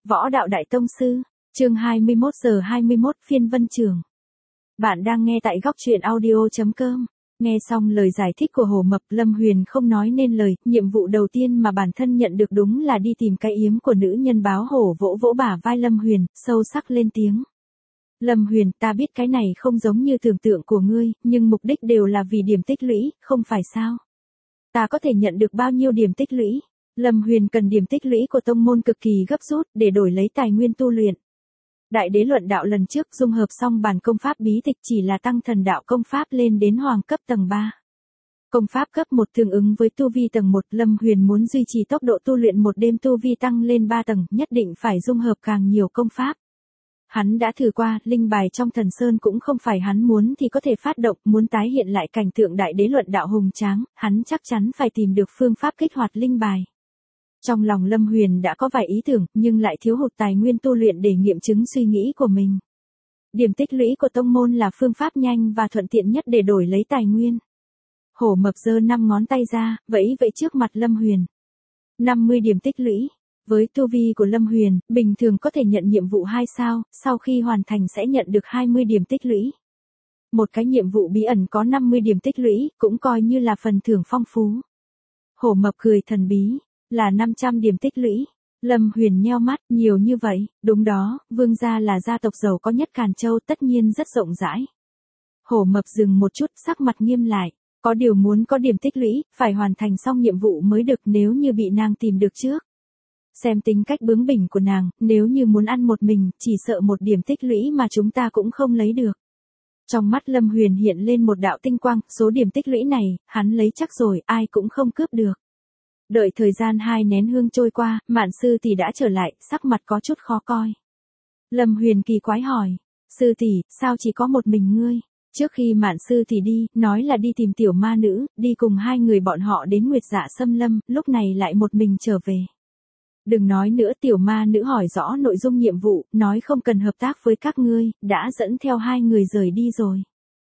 Võ đạo đại tông sư, chương 21:21 phiên vân trường. Bạn đang nghe tại góc truyện audio.com. Nghe xong lời giải thích của Hồ Mập, Lâm Huyền không nói nên lời, nhiệm vụ đầu tiên mà bản thân nhận được đúng là đi tìm cái yếm của nữ nhân báo hổ. Vỗ vỗ bả vai Lâm Huyền, sâu sắc lên tiếng. Lâm Huyền, ta biết cái này không giống như tưởng tượng của ngươi, nhưng mục đích đều là vì điểm tích lũy, không phải sao? Ta có thể nhận được bao nhiêu điểm tích lũy? Lâm Huyền cần điểm tích lũy của tông môn cực kỳ gấp rút để đổi lấy tài nguyên tu luyện. Đại đế luận đạo lần trước dung hợp xong bản công pháp bí tịch chỉ là tăng thần đạo công pháp lên đến hoàng cấp tầng 3. Công pháp cấp 1 tương ứng với tu vi tầng 1, Lâm Huyền muốn duy trì tốc độ tu luyện một đêm tu vi tăng lên 3 tầng, nhất định phải dung hợp càng nhiều công pháp. Hắn đã thử qua, linh bài trong thần sơn cũng không phải hắn muốn thì có thể phát động, muốn tái hiện lại cảnh tượng đại đế luận đạo hùng tráng, hắn chắc chắn phải tìm được phương pháp kích hoạt linh bài. Trong lòng Lâm Huyền đã có vài ý tưởng, nhưng lại thiếu hụt tài nguyên tu luyện để nghiệm chứng suy nghĩ của mình. Điểm tích lũy của tông môn là phương pháp nhanh và thuận tiện nhất để đổi lấy tài nguyên. Hổ Mập giơ 5 ngón tay ra, vẫy vẫy trước mặt Lâm Huyền. 50 điểm tích lũy. Với tu vi của Lâm Huyền, bình thường có thể nhận nhiệm vụ 2 sao, sau khi hoàn thành sẽ nhận được 20 điểm tích lũy. Một cái nhiệm vụ bí ẩn có 50 điểm tích lũy, cũng coi như là phần thưởng phong phú. Hổ Mập cười thần bí. Là 500 điểm tích lũy. Lâm Huyền nheo mắt, nhiều như vậy, đúng đó, Vương gia là gia tộc giàu có nhất Càn Châu, tất nhiên rất rộng rãi. Hổ Mập dừng một chút, sắc mặt nghiêm lại, có điều muốn có điểm tích lũy, phải hoàn thành xong nhiệm vụ mới được, nếu như bị nàng tìm được trước. Xem tính cách bướng bỉnh của nàng, nếu như muốn ăn một mình, chỉ sợ một điểm tích lũy mà chúng ta cũng không lấy được. Trong mắt Lâm Huyền hiện lên một đạo tinh quang, số điểm tích lũy này, hắn lấy chắc rồi, ai cũng không cướp được. Đợi thời gian 2 nén hương trôi qua, Mạn sư tỷ đã trở lại, sắc mặt có chút khó coi. Lâm Huyền kỳ quái hỏi, sư tỷ, sao chỉ có một mình ngươi? Trước khi Mạn sư tỷ đi, nói là đi tìm tiểu ma nữ, đi cùng 2 người bọn họ đến Nguyệt Dạ Xâm Lâm, lúc này lại một mình trở về. Đừng nói nữa, tiểu ma nữ hỏi rõ nội dung nhiệm vụ, nói không cần hợp tác với các ngươi, đã dẫn theo 2 người rời đi rồi.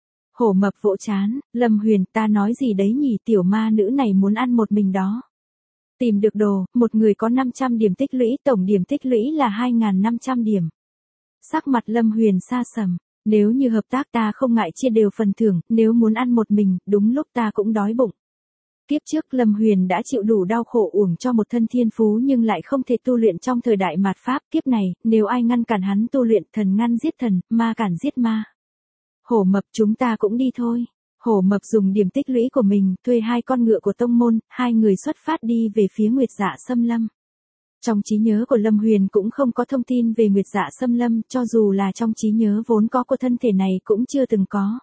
Hổ Mập vỗ trán, Lâm Huyền, ta nói gì đấy nhỉ, tiểu ma nữ này muốn ăn một mình đó. Tìm được đồ, một người có 500 điểm tích lũy, tổng điểm tích lũy là 2.500 điểm. Sắc mặt Lâm Huyền xa sầm, nếu như hợp tác ta không ngại chia đều phần thưởng, nếu muốn ăn một mình, đúng lúc ta cũng đói bụng. Kiếp trước Lâm Huyền đã chịu đủ đau khổ uổng cho một thân thiên phú nhưng lại không thể tu luyện trong thời đại mạt Pháp, kiếp này, nếu ai ngăn cản hắn tu luyện, thần ngăn giết thần, ma cản giết ma. Hổ Mập, chúng ta cũng đi thôi. Hổ Mập dùng điểm tích lũy của mình, thuê 2 con ngựa của tông môn, 2 người xuất phát đi về phía Nguyệt Dạ Xâm Lâm. Trong trí nhớ của Lâm Huyền cũng không có thông tin về Nguyệt Dạ Xâm Lâm, cho dù là trong trí nhớ vốn có của thân thể này cũng chưa từng có.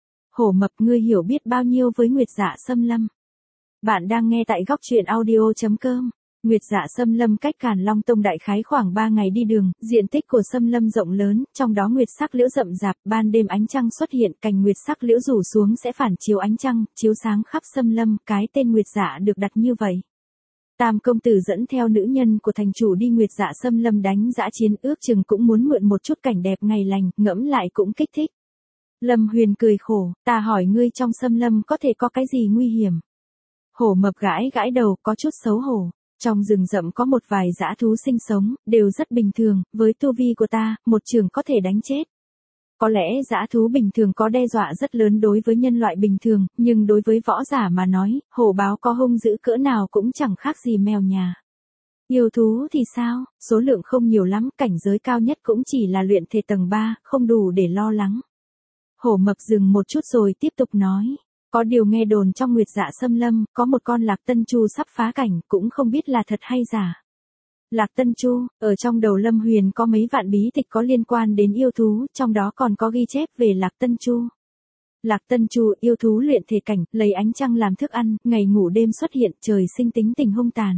Hổ Mập, ngươi hiểu biết bao nhiêu với Nguyệt Dạ Xâm Lâm? Bạn đang nghe tại góc truyện audio.com. Nguyệt Dạ Xâm Lâm cách Càn Long Tông đại khái khoảng 3 ngày đi đường, diện tích của xâm lâm rộng lớn, trong đó nguyệt sắc liễu rậm rạp, ban đêm ánh trăng xuất hiện, cành nguyệt sắc liễu rủ xuống sẽ phản chiếu ánh trăng, chiếu sáng khắp xâm lâm, cái tên Nguyệt Dạ được đặt như vậy. Tam công tử dẫn theo nữ nhân của thành chủ đi Nguyệt Dạ Xâm Lâm đánh dã chiến, ước chừng cũng muốn mượn một chút cảnh đẹp ngày lành, ngẫm lại cũng kích thích. Lâm Huyền cười khổ, ta hỏi ngươi trong xâm lâm có thể có cái gì nguy hiểm? Hổ Mập gãi gãi đầu, có chút xấu hổ. Trong rừng rậm có một vài dã thú sinh sống, đều rất bình thường, với tu vi của ta, một trường có thể đánh chết. Có lẽ dã thú bình thường có đe dọa rất lớn đối với nhân loại bình thường, nhưng đối với võ giả mà nói, hổ báo có hung dữ cỡ nào cũng chẳng khác gì mèo nhà. Yêu thú thì sao, số lượng không nhiều lắm, cảnh giới cao nhất cũng chỉ là luyện thể tầng 3, không đủ để lo lắng. Hổ Mập dừng một chút rồi tiếp tục nói. Có điều nghe đồn trong Nguyệt Dạ Xâm Lâm, có một con Lạc Tân Chu sắp phá cảnh, cũng không biết là thật hay giả. Lạc Tân Chu, ở trong đầu Lâm Huyền có mấy vạn bí tịch có liên quan đến yêu thú, trong đó còn có ghi chép về Lạc Tân Chu. Lạc Tân Chu, yêu thú luyện thể cảnh, lấy ánh trăng làm thức ăn, ngày ngủ đêm xuất hiện, trời sinh tính tình hung tàn.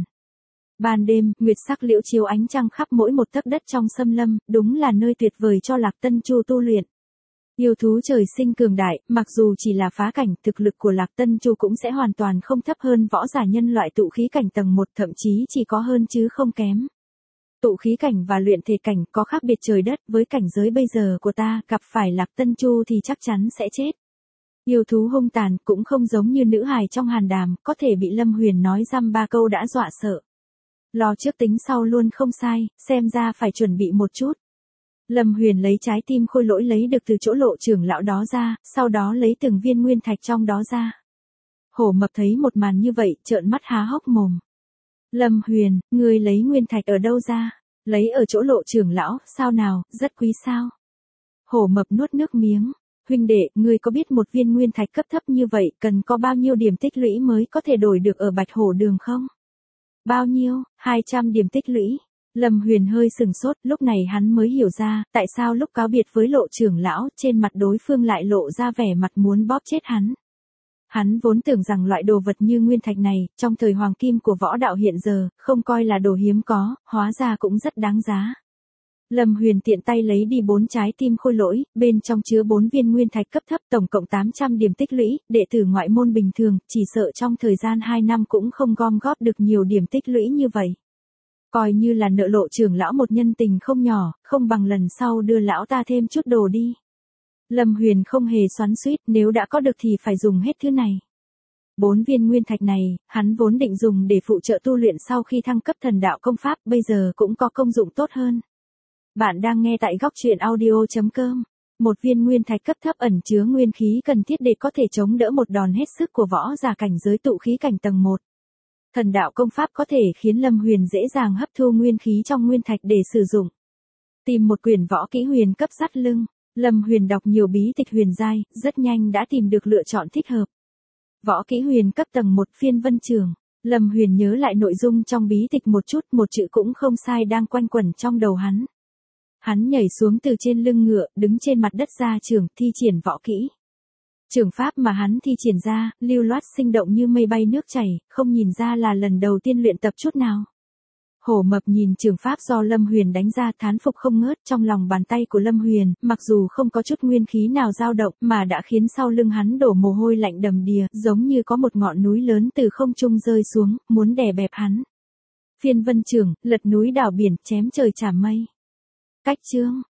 Ban đêm, nguyệt sắc liễu chiếu ánh trăng khắp mỗi một tấc đất trong xâm lâm, đúng là nơi tuyệt vời cho Lạc Tân Chu tu luyện. Yêu thú trời sinh cường đại, mặc dù chỉ là phá cảnh, thực lực của Lạc Tân Chu cũng sẽ hoàn toàn không thấp hơn võ giả nhân loại tụ khí cảnh tầng 1, thậm chí chỉ có hơn chứ không kém. Tụ khí cảnh và luyện thể cảnh có khác biệt trời đất, với cảnh giới bây giờ của ta, gặp phải Lạc Tân Chu thì chắc chắn sẽ chết. Yêu thú hung tàn cũng không giống như nữ hài trong hàn đàm, có thể bị Lâm Huyền nói dăm ba câu đã dọa sợ. Lo trước tính sau luôn không sai, xem ra phải chuẩn bị một chút. Lâm Huyền lấy trái tim khôi lỗi lấy được từ chỗ Lộ trưởng lão đó ra, sau đó lấy từng viên nguyên thạch trong đó ra. Hổ Mập thấy một màn như vậy, trợn mắt há hốc mồm. Lâm Huyền, ngươi lấy nguyên thạch ở đâu ra? Lấy ở chỗ Lộ trưởng lão, sao nào, rất quý sao? Hổ Mập nuốt nước miếng. Huynh đệ, ngươi có biết một viên nguyên thạch cấp thấp như vậy cần có bao nhiêu điểm tích lũy mới có thể đổi được ở Bạch Hổ Đường không? Bao nhiêu? 200 điểm tích lũy. Lâm Huyền hơi sừng sốt, lúc này hắn mới hiểu ra, tại sao lúc cáo biệt với Lộ trưởng lão, trên mặt đối phương lại lộ ra vẻ mặt muốn bóp chết hắn. Hắn vốn tưởng rằng loại đồ vật như nguyên thạch này, trong thời hoàng kim của võ đạo hiện giờ, không coi là đồ hiếm có, hóa ra cũng rất đáng giá. Lâm Huyền tiện tay lấy đi 4 trái tim khôi lỗi, bên trong chứa 4 viên nguyên thạch cấp thấp, tổng cộng 800 điểm tích lũy, đệ tử ngoại môn bình thường, chỉ sợ trong thời gian 2 năm cũng không gom góp được nhiều điểm tích lũy như vậy. Coi như là nợ Lộ trưởng lão một nhân tình không nhỏ, không bằng lần sau đưa lão ta thêm chút đồ đi. Lâm Huyền không hề xoắn xuýt, nếu đã có được thì phải dùng hết thứ này. 4 viên nguyên thạch này, hắn vốn định dùng để phụ trợ tu luyện sau khi thăng cấp thần đạo công pháp, bây giờ cũng có công dụng tốt hơn. Bạn đang nghe tại góc truyện audio.com. Một viên nguyên thạch cấp thấp ẩn chứa nguyên khí cần thiết để có thể chống đỡ một đòn hết sức của võ giả cảnh giới tụ khí cảnh tầng 1. Thần đạo công pháp có thể khiến Lâm Huyền dễ dàng hấp thu nguyên khí trong nguyên thạch để sử dụng. Tìm một quyển võ kỹ huyền cấp sát lưng. Lâm Huyền đọc nhiều bí tịch huyền giai, rất nhanh đã tìm được lựa chọn thích hợp. Võ kỹ huyền cấp tầng 1 Phiên Vân Trường. Lâm Huyền nhớ lại nội dung trong bí tịch một chút, một chữ cũng không sai đang quanh quẩn trong đầu hắn. Hắn nhảy xuống từ trên lưng ngựa, đứng trên mặt đất ra trường, thi triển võ kỹ. Trường pháp mà hắn thi triển ra, lưu loát sinh động như mây bay nước chảy, không nhìn ra là lần đầu tiên luyện tập chút nào. Hổ Mập nhìn trường pháp do Lâm Huyền đánh ra thán phục không ngớt, trong lòng bàn tay của Lâm Huyền, mặc dù không có chút nguyên khí nào dao động mà đã khiến sau lưng hắn đổ mồ hôi lạnh đầm đìa, giống như có một ngọn núi lớn từ không trung rơi xuống, muốn đè bẹp hắn. Phiên Vân Trường, lật núi đảo biển, chém trời chả mây. Cách chương